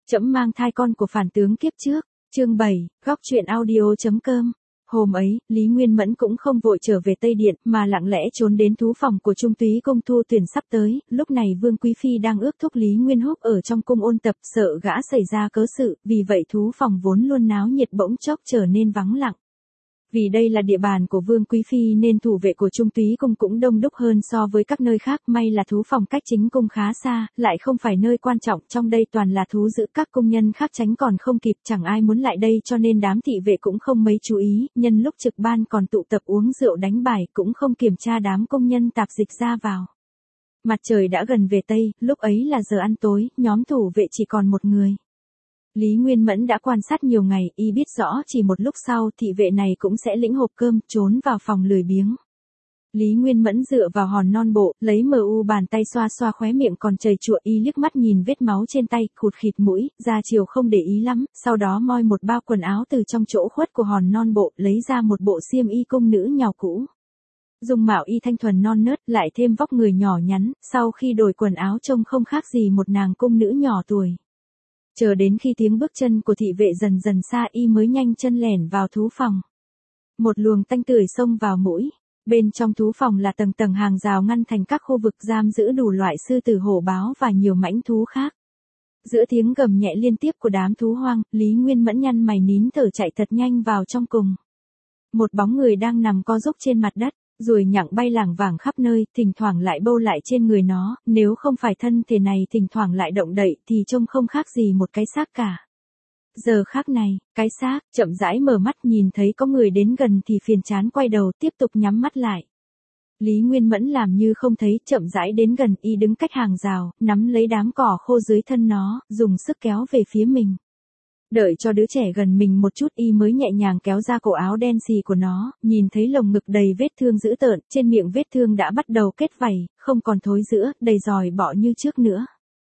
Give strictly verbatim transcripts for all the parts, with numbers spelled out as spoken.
Trẫm mang thai con của phản tướng kiếp trước, chương bảy, góc truyện audio.com. Hôm ấy, Lý Nguyên Mẫn cũng không vội trở về Tây Điện, mà lặng lẽ trốn đến thú phòng của Trung Túy Cung thu tuyển sắp tới. Lúc này Vương Quý Phi đang ước thúc Lý Nguyên Húc ở trong cung ôn tập, sợ gã xảy ra cớ sự, vì vậy thú phòng vốn luôn náo nhiệt bỗng chốc trở nên vắng lặng. Vì đây là địa bàn của Vương Quý Phi nên thủ vệ của Trung Túy Cung cũng đông đúc hơn so với các nơi khác, may là thú phòng cách chính cung khá xa, lại không phải nơi quan trọng, trong đây toàn là thú dữ, các công nhân khác tránh còn không kịp, chẳng ai muốn lại đây cho nên đám thị vệ cũng không mấy chú ý, nhân lúc trực ban còn tụ tập uống rượu đánh bài cũng không kiểm tra đám công nhân tạp dịch ra vào. Mặt trời đã gần về Tây, lúc ấy là giờ ăn tối, nhóm thủ vệ chỉ còn một người. Lý Nguyên Mẫn đã quan sát nhiều ngày, y biết rõ chỉ một lúc sau thị vệ này cũng sẽ lĩnh hộp cơm, trốn vào phòng lười biếng. Lý Nguyên Mẫn dựa vào hòn non bộ, lấy mờ u bàn tay xoa xoa khóe miệng còn chảy chụa, y liếc mắt nhìn vết máu trên tay, khụt khịt mũi, ra chiều không để ý lắm, sau đó moi một bao quần áo từ trong chỗ khuất của hòn non bộ, lấy ra một bộ xiêm y cung nữ nhào cũ. Dung mạo y thanh thuần non nớt, lại thêm vóc người nhỏ nhắn, sau khi đổi quần áo trông không khác gì một nàng cung nữ nhỏ tuổi. Chờ đến khi tiếng bước chân của thị vệ dần dần xa, y mới nhanh chân lẻn vào thú phòng. Một luồng tanh tưởi xông vào mũi. Bên trong thú phòng là tầng tầng hàng rào ngăn thành các khu vực giam giữ đủ loại sư tử, hổ báo và nhiều mãnh thú khác. Giữa tiếng gầm nhẹ liên tiếp của đám thú hoang, Lý Nguyên Mẫn nhăn mày nín thở chạy thật nhanh vào trong cùng. Một bóng người đang nằm co ro trên mặt đất. Ruồi nhặng bay lảng vảng khắp nơi, thỉnh thoảng lại bâu lại trên người nó, nếu không phải thân thể này thỉnh thoảng lại động đậy thì trông không khác gì một cái xác cả. Giờ khác này, cái xác chậm rãi mở mắt, nhìn thấy có người đến gần thì phiền chán quay đầu tiếp tục nhắm mắt lại. Lý Nguyên Mẫn làm như không thấy, chậm rãi đến gần, y đứng cách hàng rào, nắm lấy đám cỏ khô dưới thân nó, dùng sức kéo về phía mình. Đợi cho đứa trẻ gần mình một chút, y mới nhẹ nhàng kéo ra cổ áo đen xì của nó, nhìn thấy lồng ngực đầy vết thương dữ tợn, trên miệng vết thương đã bắt đầu kết vảy, không còn thối rữa, đầy giòi bọ như trước nữa.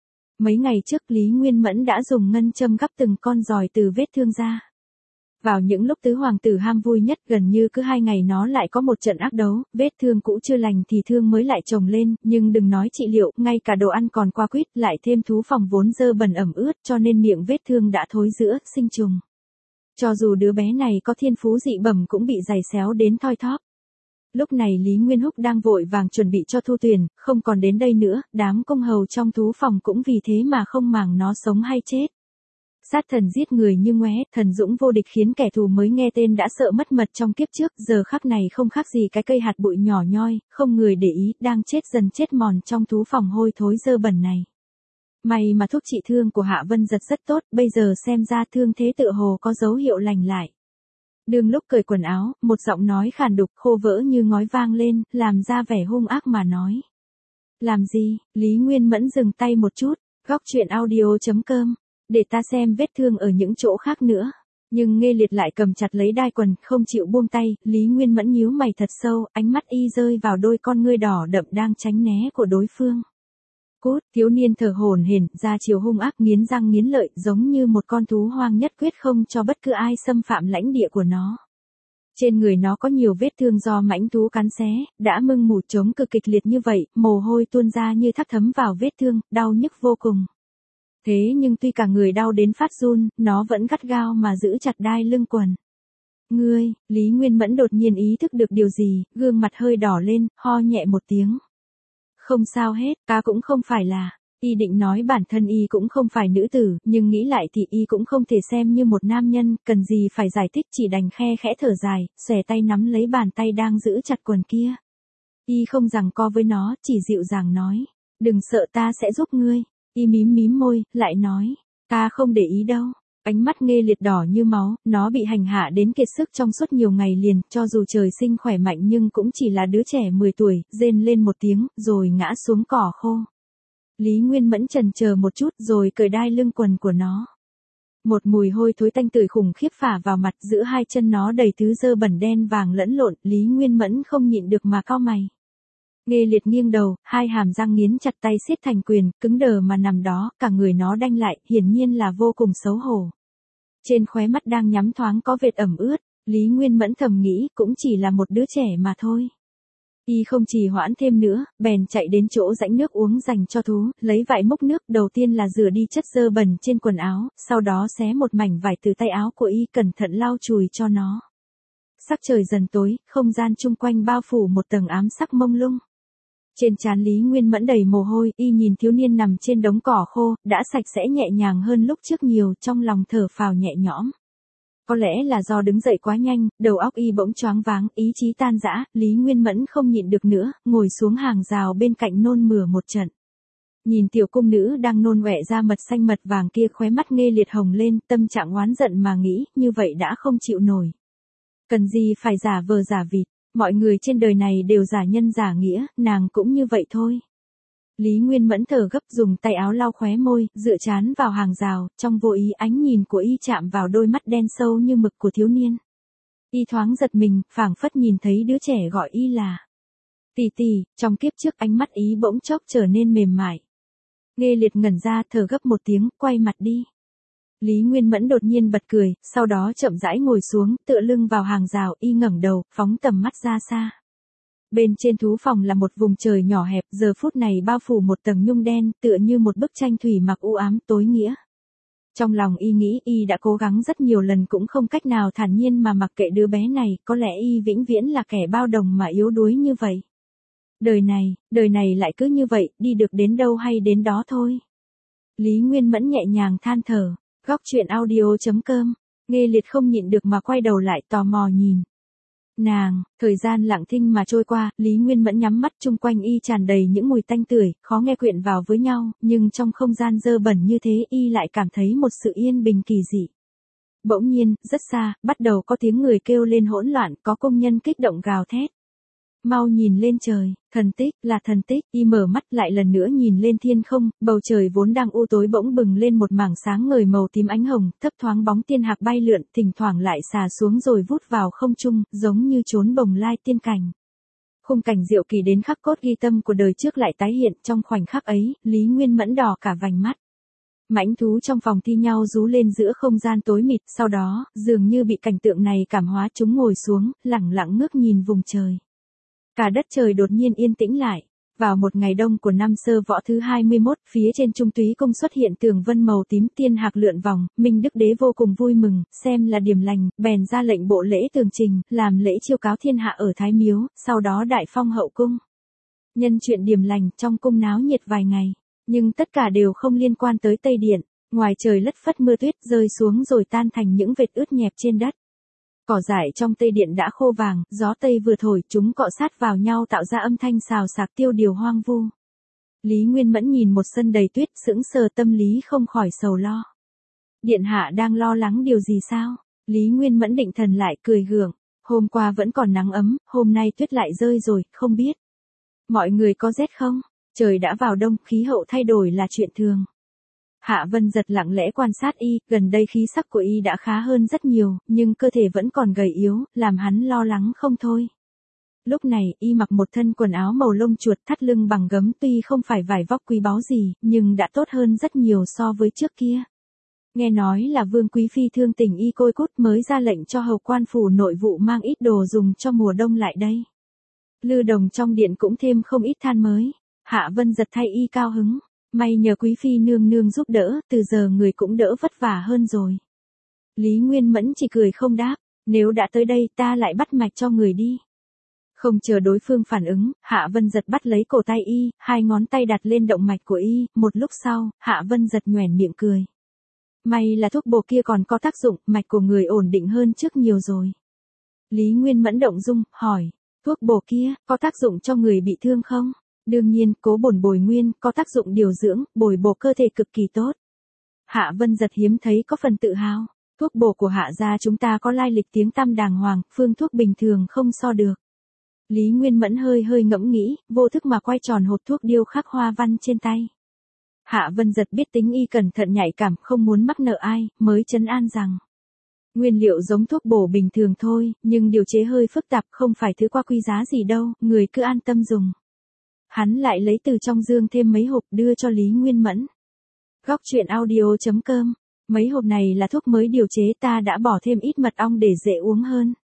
Mấy ngày trước Lý Nguyên Mẫn đã dùng ngân châm gắp từng con giòi từ vết thương ra. Vào những lúc tứ hoàng tử ham vui nhất, gần như cứ hai ngày nó lại có một trận ác đấu, vết thương cũ chưa lành thì thương mới lại chồng lên, nhưng đừng nói trị liệu, ngay cả đồ ăn còn qua quýt, lại thêm thú phòng vốn dơ bẩn ẩm ướt cho nên miệng vết thương đã thối rữa, sinh trùng. Cho dù đứa bé này có thiên phú dị bẩm cũng bị giày xéo đến thoi thóp. Lúc này Lý Nguyên Húc đang vội vàng chuẩn bị cho thu tuyển, không còn đến đây nữa, đám công hầu trong thú phòng cũng vì thế mà không màng nó sống hay chết. Sát thần giết người như ngoé, thần dũng vô địch khiến kẻ thù mới nghe tên đã sợ mất mật trong kiếp trước, giờ khắc này không khác gì cái cây hạt bụi nhỏ nhoi, không người để ý, đang chết dần chết mòn trong thú phòng hôi thối dơ bẩn này. May mà thuốc trị thương của Hạ Vân Giật rất tốt, bây giờ xem ra thương thế tựa hồ có dấu hiệu lành lại. Đương lúc cởi quần áo, một giọng nói khàn đục khô vỡ như ngói vang lên, làm ra vẻ hung ác mà nói. Làm gì? Lý Nguyên Mẫn dừng tay một chút, góc truyện audio.com. Để ta xem vết thương ở những chỗ khác nữa. Nhưng Nghê Liệt lại cầm chặt lấy đai quần, không chịu buông tay, Lý Nguyên Mẫn nhíu mày thật sâu, ánh mắt y rơi vào đôi con ngươi đỏ đậm đang tránh né của đối phương. Cút, thiếu niên thở hổn hển, ra chiều hung ác nghiến răng nghiến lợi, giống như một con thú hoang nhất quyết không cho bất cứ ai xâm phạm lãnh địa của nó. Trên người nó có nhiều vết thương do mãnh thú cắn xé, đã mưng mủ chống cực kịch liệt như vậy, mồ hôi tuôn ra như thác thấm vào vết thương, đau nhức vô cùng. Thế nhưng tuy cả người đau đến phát run, nó vẫn gắt gao mà giữ chặt đai lưng quần. Ngươi, Lý Nguyên Mẫn đột nhiên ý thức được điều gì, gương mặt hơi đỏ lên, ho nhẹ một tiếng. Không sao hết, ta cũng không phải là, y định nói bản thân y cũng không phải nữ tử, nhưng nghĩ lại thì y cũng không thể xem như một nam nhân, cần gì phải giải thích, chỉ đành khe khẽ thở dài, xòe tay nắm lấy bàn tay đang giữ chặt quần kia. Y không giằng co với nó, chỉ dịu dàng nói, đừng sợ, ta sẽ giúp ngươi. Y mím mím môi, lại nói, ta không để ý đâu. Ánh mắt Nghê Liệt đỏ như máu, nó bị hành hạ đến kiệt sức trong suốt nhiều ngày liền, cho dù trời sinh khỏe mạnh nhưng cũng chỉ là đứa trẻ mười tuổi, rên lên một tiếng, rồi ngã xuống cỏ khô. Lý Nguyên Mẫn chần chờ một chút rồi cởi đai lưng quần của nó. Một mùi hôi thối tanh tưởi khủng khiếp phả vào mặt, giữa hai chân nó đầy thứ dơ bẩn đen vàng lẫn lộn, Lý Nguyên Mẫn không nhịn được mà cau mày. Nghê Liệt nghiêng đầu, hai hàm răng nghiến chặt, tay siết thành quyền, cứng đờ mà nằm đó, cả người nó đanh lại, hiển nhiên là vô cùng xấu hổ. Trên khóe mắt đang nhắm thoáng có vệt ẩm ướt, Lý Nguyên Mẫn thầm nghĩ cũng chỉ là một đứa trẻ mà thôi. Y không trì hoãn thêm nữa, bèn chạy đến chỗ rãnh nước uống dành cho thú, lấy vải múc nước, đầu tiên là rửa đi chất dơ bẩn trên quần áo, sau đó xé một mảnh vải từ tay áo của Y cẩn thận lau chùi cho nó. Sắc trời dần tối, không gian chung quanh bao phủ một tầng ám sắc mông lung. Trên trán Lý Nguyên Mẫn đầy mồ hôi, Y nhìn thiếu niên nằm trên đống cỏ khô, đã sạch sẽ nhẹ nhàng hơn lúc trước nhiều, trong lòng thở phào nhẹ nhõm. Có lẽ là do đứng dậy quá nhanh, đầu óc Y bỗng choáng váng, ý chí tan rã, Lý Nguyên Mẫn không nhịn được nữa, ngồi xuống hàng rào bên cạnh nôn mửa một trận. Nhìn tiểu cung nữ đang nôn ọe ra mật xanh mật vàng kia, khóe mắt Nghê Liệt hồng lên, tâm trạng oán giận mà nghĩ, như vậy đã không chịu nổi. Cần gì phải giả vờ giả vịt, mọi người trên đời này đều giả nhân giả nghĩa, nàng cũng như vậy thôi. Lý Nguyên Mẫn thở gấp, dùng tay áo lau khóe môi, dựa trán vào hàng rào, trong vô ý ánh nhìn của Y chạm vào đôi mắt đen sâu như mực của thiếu niên. Y thoáng giật mình, phảng phất nhìn thấy đứa trẻ gọi Y là tỷ tỷ, trong kiếp trước ánh mắt ý bỗng chốc trở nên mềm mại. Nghê Liệt ngẩn ra, thở gấp một tiếng, quay mặt đi. Lý Nguyên Mẫn đột nhiên bật cười, sau đó chậm rãi ngồi xuống, tựa lưng vào hàng rào, Y ngẩng đầu, phóng tầm mắt ra xa. Bên trên thú phòng là một vùng trời nhỏ hẹp, giờ phút này bao phủ một tầng nhung đen, tựa như một bức tranh thủy mặc u ám tối nghĩa. Trong lòng Y nghĩ Y đã cố gắng rất nhiều lần cũng không cách nào thản nhiên mà mặc kệ đứa bé này, có lẽ Y vĩnh viễn là kẻ bao đồng mà yếu đuối như vậy. Đời này, đời này lại cứ như vậy, đi được đến đâu hay đến đó thôi. Lý Nguyên Mẫn nhẹ nhàng than thở, góc truyện audio chấm com, Nghê Liệt không nhịn được mà quay đầu lại tò mò nhìn. Nàng, thời gian lặng thinh mà trôi qua, Lý Nguyên Mẫn nhắm mắt, chung quanh Y tràn đầy những mùi tanh tưởi, khó nghe quyện vào với nhau, nhưng trong không gian dơ bẩn như thế Y lại cảm thấy một sự yên bình kỳ dị. Bỗng nhiên, rất xa, bắt đầu có tiếng người kêu lên hỗn loạn, có công nhân kích động gào thét. Mau nhìn lên trời, thần tích, là thần tích. Y mở mắt lại lần nữa nhìn lên thiên không, bầu trời vốn đang u tối bỗng bừng lên một mảng sáng ngời màu tím ánh hồng, thấp thoáng bóng tiên hạc bay lượn, thỉnh thoảng lại xà xuống rồi vút vào không trung, giống như trốn bồng lai tiên cảnh. Khung cảnh diệu kỳ đến khắc cốt ghi tâm của đời trước lại tái hiện, trong khoảnh khắc ấy, Lý Nguyên Mẫn đỏ cả vành mắt. Mãnh thú trong phòng thi nhau rú lên giữa không gian tối mịt, sau đó, dường như bị cảnh tượng này cảm hóa, chúng ngồi xuống, lẳng lặng ngước nhìn vùng trời. Cả đất trời đột nhiên yên tĩnh lại. Vào một ngày đông của năm Sơ Võ thứ hai mươi mốt, phía trên Trung Túy Cung xuất hiện tường vân màu tím, tiên hạc lượn vòng, Minh Đức Đế vô cùng vui mừng, xem là điểm lành, bèn ra lệnh bộ lễ tường trình, làm lễ chiêu cáo thiên hạ ở Thái Miếu, sau đó đại phong hậu cung. Nhân chuyện điểm lành, trong cung náo nhiệt vài ngày, nhưng tất cả đều không liên quan tới Tây Điện, ngoài trời lất phất mưa tuyết rơi xuống rồi tan thành những vệt ướt nhẹp trên đất. Cỏ dại trong Tây Điện đã khô vàng, gió Tây vừa thổi, chúng cọ sát vào nhau tạo ra âm thanh xào xạc tiêu điều hoang vu. Lý Nguyên Mẫn nhìn một sân đầy tuyết, sững sờ, tâm lý không khỏi sầu lo. Điện hạ đang lo lắng điều gì sao? Lý Nguyên Mẫn định thần lại, cười gượng. Hôm qua vẫn còn nắng ấm, hôm nay tuyết lại rơi rồi, không biết. Mọi người có rét không? Trời đã vào đông, khí hậu thay đổi là chuyện thường. Hạ Vân Giật lặng lẽ quan sát Y, gần đây khí sắc của Y đã khá hơn rất nhiều, nhưng cơ thể vẫn còn gầy yếu, làm hắn lo lắng không thôi. Lúc này, Y mặc một thân quần áo màu lông chuột, thắt lưng bằng gấm, tuy không phải vải vóc quý báu gì, nhưng đã tốt hơn rất nhiều so với trước kia. Nghe nói là Vương Quý Phi thương tình Y côi cút mới ra lệnh cho hầu quan phủ nội vụ mang ít đồ dùng cho mùa đông lại đây. Lư đồng trong điện cũng thêm không ít than mới. Hạ Vân Giật thay Y cao hứng. May nhờ Quý Phi nương nương giúp đỡ, từ giờ người cũng đỡ vất vả hơn rồi. Lý Nguyên Mẫn chỉ cười không đáp, nếu đã tới đây ta lại bắt mạch cho người đi. Không chờ đối phương phản ứng, Hạ Vân Giật bắt lấy cổ tay Y, hai ngón tay đặt lên động mạch của Y, một lúc sau, Hạ Vân Giật nhoẻn miệng cười. May là thuốc bổ kia còn có tác dụng, mạch của người ổn định hơn trước nhiều rồi. Lý Nguyên Mẫn động dung, hỏi, thuốc bổ kia, có tác dụng cho người bị thương không? Đương nhiên, cố bổn bồi nguyên, có tác dụng điều dưỡng, bồi bổ cơ thể cực kỳ tốt. Hạ Vân Giật hiếm thấy có phần tự hào. Thuốc bổ của Hạ gia chúng ta có lai lịch tiếng tăm đàng hoàng, phương thuốc bình thường không so được. Lý Nguyên Mẫn hơi hơi ngẫm nghĩ, vô thức mà quay tròn hộp thuốc điêu khắc hoa văn trên tay. Hạ Vân Giật biết tính Y cẩn thận nhạy cảm, không muốn mắc nợ ai, mới trấn an rằng. Nguyên liệu giống thuốc bổ bình thường thôi, nhưng điều chế hơi phức tạp, không phải thứ qua quý giá gì đâu, người cứ an tâm dùng. Hắn lại lấy từ trong dương thêm mấy hộp đưa cho Lý Nguyên Mẫn. Góc truyện audio chấm com, mấy hộp này là thuốc mới điều chế, ta đã bỏ thêm ít mật ong để dễ uống hơn.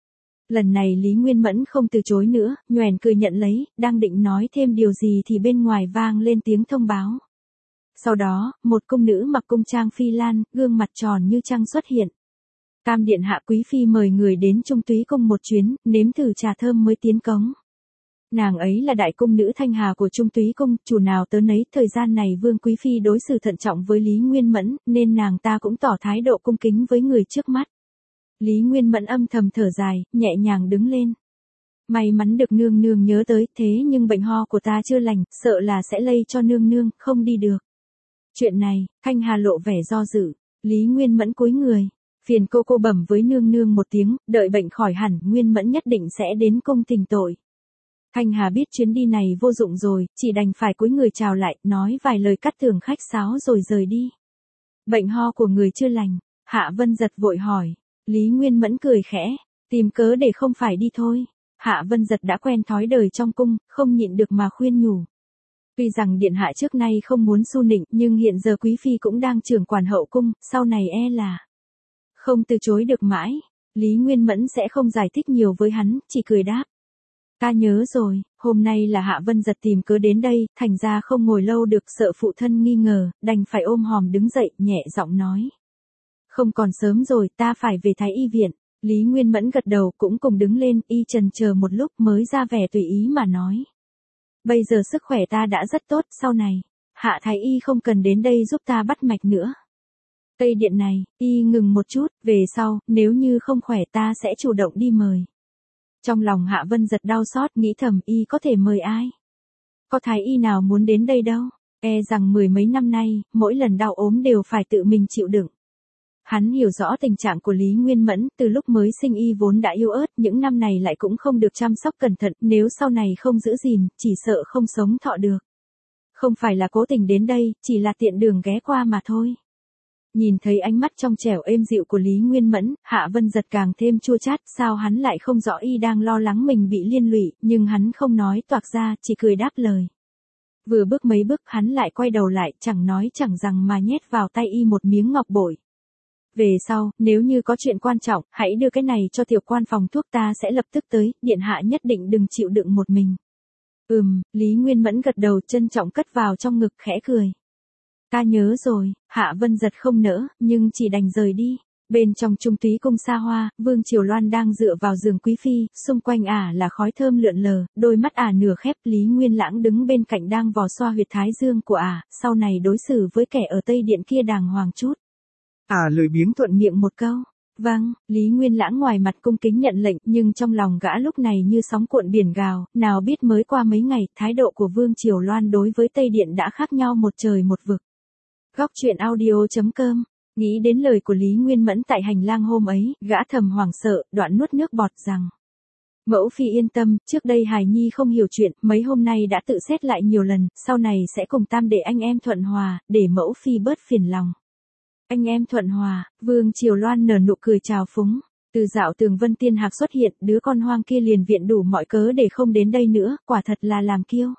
Lần này Lý Nguyên Mẫn không từ chối nữa, nhoẻn cười nhận lấy, đang định nói thêm điều gì thì bên ngoài vang lên tiếng thông báo. Sau đó, một cung nữ mặc cung trang phi lan, gương mặt tròn như trăng xuất hiện. Tam điện hạ quý phi mời người đến Trung Túy cung một chuyến, nếm thử trà thơm mới tiến cống. Nàng ấy là đại cung nữ Thanh Hà của Trung Túy cung, chủ nào tớ nấy, thời gian này Vương quý phi đối xử thận trọng với Lý Nguyên Mẫn, nên nàng ta cũng tỏ thái độ cung kính với người trước mắt. Lý Nguyên Mẫn âm thầm thở dài, nhẹ nhàng đứng lên. May mắn được nương nương nhớ tới, thế nhưng bệnh ho của ta chưa lành, sợ là sẽ lây cho nương nương, không đi được. Chuyện này, Thanh Hà lộ vẻ do dự, Lý Nguyên Mẫn cúi người. Phiền cô cô bẩm với nương nương một tiếng, đợi bệnh khỏi hẳn, Nguyên Mẫn nhất định sẽ đến cung thỉnh tội. Thanh Hà biết chuyến đi này vô dụng rồi, chỉ đành phải cúi người chào lại, nói vài lời cắt tường khách sáo rồi rời đi. Bệnh ho của người chưa lành, Hạ Vân Giật vội hỏi. Lý Nguyên Mẫn cười khẽ, tìm cớ để không phải đi thôi. Hạ Vân Giật đã quen thói đời trong cung, không nhịn được mà khuyên nhủ. Tuy rằng điện hạ trước nay không muốn su nịnh, nhưng hiện giờ quý phi cũng đang trưởng quản hậu cung, sau này e là không từ chối được mãi. Lý Nguyên Mẫn sẽ không giải thích nhiều với hắn, chỉ cười đáp. Ta nhớ rồi, hôm nay là Hạ Vân Giật tìm cớ đến đây, thành ra không ngồi lâu được, sợ phụ thân nghi ngờ, đành phải ôm hòm đứng dậy, nhẹ giọng nói. Không còn sớm rồi, ta phải về Thái Y viện. Lý Nguyên Mẫn gật đầu, cũng cùng đứng lên, y trần chờ một lúc mới ra vẻ tùy ý mà nói. Bây giờ sức khỏe ta đã rất tốt, sau này, Hạ Thái Y không cần đến đây giúp ta bắt mạch nữa. Tây điện này, y ngừng một chút, về sau, nếu như không khỏe ta sẽ chủ động đi mời. Trong lòng Hạ Vân Giật đau xót, nghĩ thầm y có thể mời ai? Có Thái Y nào muốn đến đây đâu, e rằng mười mấy năm nay, mỗi lần đau ốm đều phải tự mình chịu đựng. Hắn hiểu rõ tình trạng của Lý Nguyên Mẫn, từ lúc mới sinh y vốn đã yếu ớt, những năm này lại cũng không được chăm sóc cẩn thận, nếu sau này không giữ gìn, chỉ sợ không sống thọ được. Không phải là cố tình đến đây, chỉ là tiện đường ghé qua mà thôi. Nhìn thấy ánh mắt trong trẻo êm dịu của Lý Nguyên Mẫn, Hạ Vân Giật càng thêm chua chát, sao hắn lại không rõ y đang lo lắng mình bị liên lụy, nhưng hắn không nói toạc ra, chỉ cười đáp lời. Vừa bước mấy bước hắn lại quay đầu lại, chẳng nói chẳng rằng mà nhét vào tay y một miếng ngọc bội. Về sau, nếu như có chuyện quan trọng, hãy đưa cái này cho tiểu quan phòng thuốc, ta sẽ lập tức tới, điện hạ nhất định đừng chịu đựng một mình. Ừm, Lý Nguyên Mẫn gật đầu, trân trọng cất vào trong ngực, khẽ cười. Ta nhớ rồi, Hạ Vân Giật không nỡ, nhưng chỉ đành rời đi. Bên trong Trung Túy cung xa hoa, Vương Triều Loan đang dựa vào giường quý phi, xung quanh ả là khói thơm lượn lờ, đôi mắt ả nửa khép, Lý Nguyên Lãng đứng bên cạnh đang vò xoa huyệt thái dương của ả, sau này đối xử với kẻ ở Tây Điện kia đàng hoàng chút. Ả lười biếng thuận miệng một câu. Vâng, Lý Nguyên Lãng ngoài mặt cung kính nhận lệnh, nhưng trong lòng gã lúc này như sóng cuộn biển gào, nào biết mới qua mấy ngày, thái độ của Vương Triều Loan đối với Tây Điện đã khác nhau một trời một vực. Góc truyện audio chấm com. Nghĩ đến lời của Lý Nguyên Mẫn tại hành lang hôm ấy, gã thầm hoảng sợ, đoạn nuốt nước bọt rằng. Mẫu phi yên tâm, trước đây Hải Nhi không hiểu chuyện, mấy hôm nay đã tự xét lại nhiều lần, sau này sẽ cùng tam đệ anh em thuận hòa, để mẫu phi bớt phiền lòng. Anh em thuận hòa, Vương Triều Loan nở nụ cười trào phúng. Từ dạo Tường Vân Tiên Hạc xuất hiện, đứa con hoang kia liền viện đủ mọi cớ để không đến đây nữa, quả thật là làm kiêu.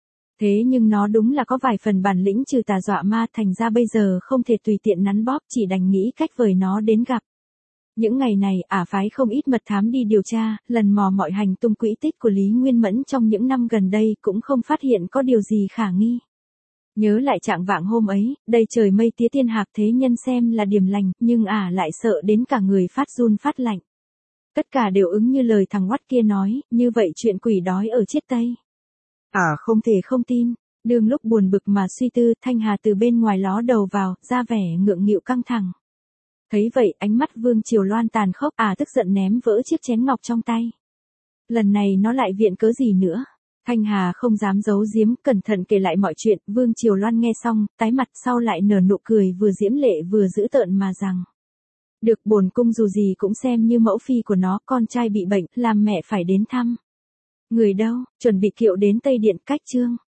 Thế nhưng nó đúng là có vài phần bản lĩnh trừ tà dọa ma, thành ra bây giờ không thể tùy tiện nắn bóp, chỉ đành nghĩ cách vời nó đến gặp. Những ngày này, ả phái không ít mật thám đi điều tra, lần mò mọi hành tung quỹ tích của Lý Nguyên Mẫn trong những năm gần đây cũng không phát hiện có điều gì khả nghi. Nhớ lại trạng vạng hôm ấy, đầy trời mây tía Tiên Hạc thế nhân xem là điềm lành, nhưng ả lại sợ đến cả người phát run phát lạnh. Tất cả đều ứng như lời thằng oắt kia nói, như vậy chuyện quỷ đói ở Chiết Tây. Ả à, không thể không tin. Đương lúc buồn bực mà suy tư, Thanh Hà từ bên ngoài ló đầu vào, ra vẻ ngượng nghịu căng thẳng. Thấy vậy, ánh mắt Vương Triều Loan tàn khốc, ả à, tức giận ném vỡ chiếc chén ngọc trong tay. Lần này nó lại viện cớ gì nữa? Thanh Hà không dám giấu giếm, cẩn thận kể lại mọi chuyện, Vương Triều Loan nghe xong, tái mặt sau lại nở nụ cười vừa diễm lệ vừa dữ tợn mà rằng. Được, bổn cung dù gì cũng xem như mẫu phi của nó, con trai bị bệnh, làm mẹ phải đến thăm. Người đâu, chuẩn bị kiệu đến Tây Điện, cách trương.